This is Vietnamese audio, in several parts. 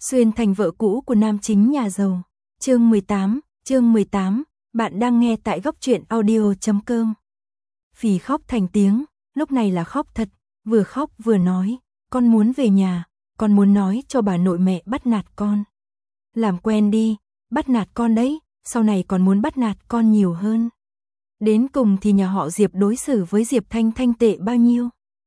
Xuyên thành vợ cũ của nam chính nhà giàu. Chương 18, bạn đang nghe tại góc truyện audio.com. Phì khóc thành tiếng, lúc này là khóc thật, vừa khóc vừa nói, con muốn về nhà, con muốn nói cho bà nội mẹ bắt nạt con. Làm quen đi, bắt nạt con đấy, sau này còn muốn bắt nạt con nhiều hơn. Đến cùng thì nhà họ Diệp đối xử với Diệp Thanh Thanh tệ bao nhiêu?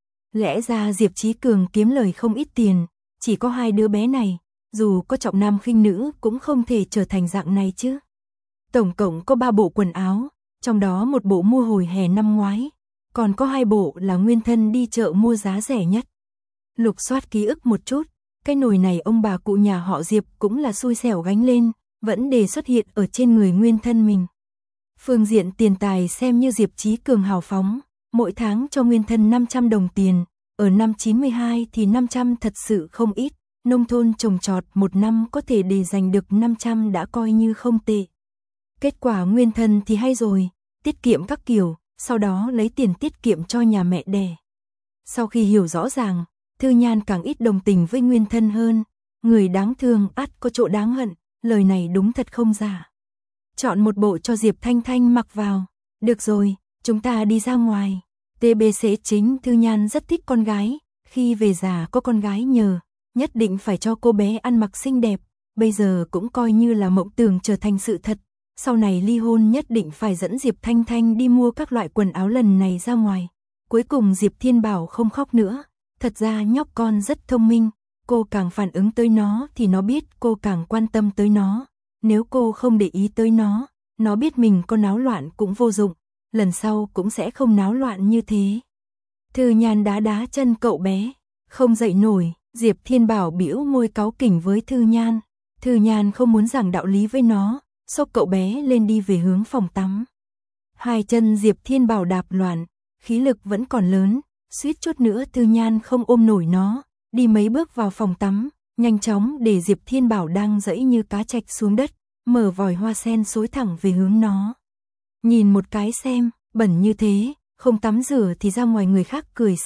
Lẽ ra Diệp Chí Cường kiếm lời không ít tiền, chỉ có hai đứa bé này, dù có trọng nam khinh nữ cũng không thể trở thành dạng này chứ. Tổng cộng có 3 bộ quần áo, trong đó một bộ mua hồi hè năm ngoái, còn có 2 bộ là nguyên thân đi chợ mua giá rẻ nhất. Lục soát ký ức một chút, cái nồi này ông bà cụ nhà họ Diệp cũng là xui xẻo gánh lên, vẫn để xuất hiện ở trên người nguyên thân mình. Phương diện tiền tài xem như Diệp Chí Cường hào phóng, mỗi tháng cho nguyên thân 500 đồng tiền, ở năm 92 thì 500 thật sự không ít, nông thôn trồng trọt một năm có thể để dành được 500 đã coi như không tệ. Kết quả nguyên thân thì hay rồi, tiết kiệm các kiểu, sau đó lấy tiền tiết kiệm cho nhà mẹ đẻ. Sau khi hiểu rõ ràng, Thư Nhan càng ít đồng tình với nguyên thân hơn, người đáng thương ắt có chỗ đáng hận, lời này đúng thật không giả. Chọn một bộ cho Diệp Thanh Thanh mặc vào, được rồi, chúng ta đi ra ngoài. TBC chính Thư Nhan rất thích con gái, khi về già có con gái nhờ, nhất định phải cho cô bé ăn mặc xinh đẹp, bây giờ cũng coi như là mộng tưởng trở thành sự thật. Sau này ly hôn nhất định phải dẫn Diệp Thanh Thanh đi mua các loại quần áo lần này ra ngoài. Cuối cùng Diệp Thiên Bảo không khóc nữa, thật ra nhóc con rất thông minh, cô càng phản ứng tới nó thì nó biết cô càng quan tâm tới nó. Nếu cô không để ý tới nó biết mình có náo loạn cũng vô dụng, lần sau cũng sẽ không náo loạn như thế. Thư Nhan đá chân cậu bé, không dậy nổi, Diệp Thiên Bảo bĩu môi cáu kỉnh với Thư Nhan. Thư Nhan không muốn giảng đạo lý với nó, xốc cậu bé lên đi về hướng phòng tắm. Hai chân Diệp Thiên Bảo đạp loạn, khí lực vẫn còn lớn, suýt chút nữa Thư Nhan không ôm nổi nó, đi mấy bước vào phòng tắm, nhanh chóng để Diệp Thiên Bảo đang dẫy như cá trạch xuống đất, mở vòi hoa sen xối thẳng về hướng nó. Nhìn một cái xem, bẩn như thế, không tắm rửa thì ra ngoài người khác cười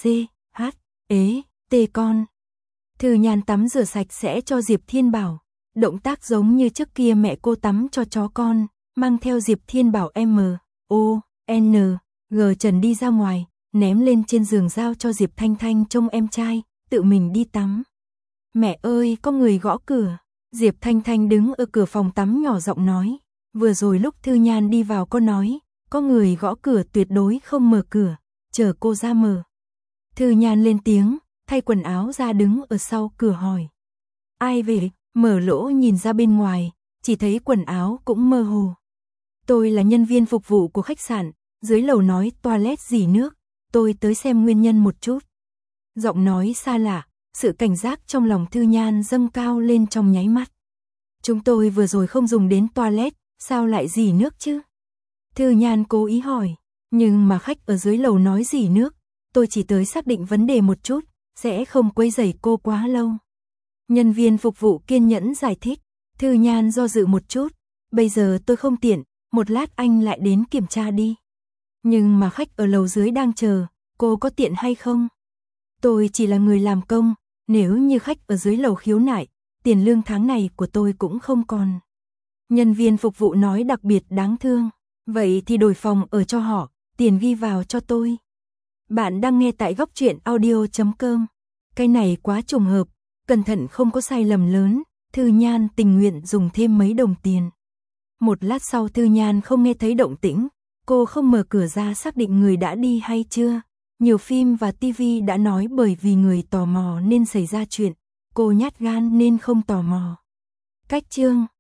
tê con. Thư Nhan tắm rửa sạch sẽ cho Diệp Thiên Bảo, động tác giống như trước kia mẹ cô tắm cho chó con, mang theo Diệp Thiên Bảo M.O.N.G. trần đi ra ngoài, ném lên trên giường giao cho Diệp Thanh Thanh trông em trai, tự mình đi tắm. Mẹ ơi, có người gõ cửa. Diệp Thanh Thanh đứng ở cửa phòng tắm nhỏ giọng nói, vừa rồi lúc Thư Nhan đi vào có nói, có người gõ cửa tuyệt đối không mở cửa, chờ cô ra mở. Thư Nhan lên tiếng, thay quần áo ra đứng ở sau cửa hỏi. Ai về? Mở lỗ nhìn ra bên ngoài, chỉ thấy quần áo cũng mơ hồ. Tôi là nhân viên phục vụ của khách sạn, dưới lầu nói toilet rỉ nước, tôi tới xem nguyên nhân một chút. Giọng nói xa lạ, sự cảnh giác trong lòng Thư Nhan dâng cao lên trong nháy mắt. Chúng tôi vừa rồi không dùng đến toilet, sao lại rỉ nước chứ? Thư Nhan cố ý hỏi, nhưng mà khách ở dưới lầu nói rỉ nước, tôi chỉ tới xác định vấn đề một chút, sẽ không quấy rầy cô quá lâu. Nhân viên phục vụ kiên nhẫn giải thích. Thư Nhan do dự một chút, bây giờ tôi không tiện, một lát anh lại đến kiểm tra đi. Nhưng mà khách ở lầu dưới đang chờ, cô có tiện hay không? Tôi chỉ là người làm công, nếu như khách ở dưới lầu khiếu nại, tiền lương tháng này của tôi cũng không còn. Nhân viên phục vụ nói đặc biệt đáng thương, vậy thì đổi phòng ở cho họ, tiền ghi vào cho tôi. Bạn đang nghe tại góc truyện audio.com. Cái này quá trùng hợp, cẩn thận không có sai lầm lớn, Thư Nhan tình nguyện dùng thêm mấy đồng tiền. Một lát sau Thư Nhan không nghe thấy động tĩnh, cô không mở cửa ra xác định người đã đi hay chưa. Nhiều phim và TV đã nói bởi vì người tò mò nên xảy ra chuyện, cô nhát gan nên không tò mò. Cách chương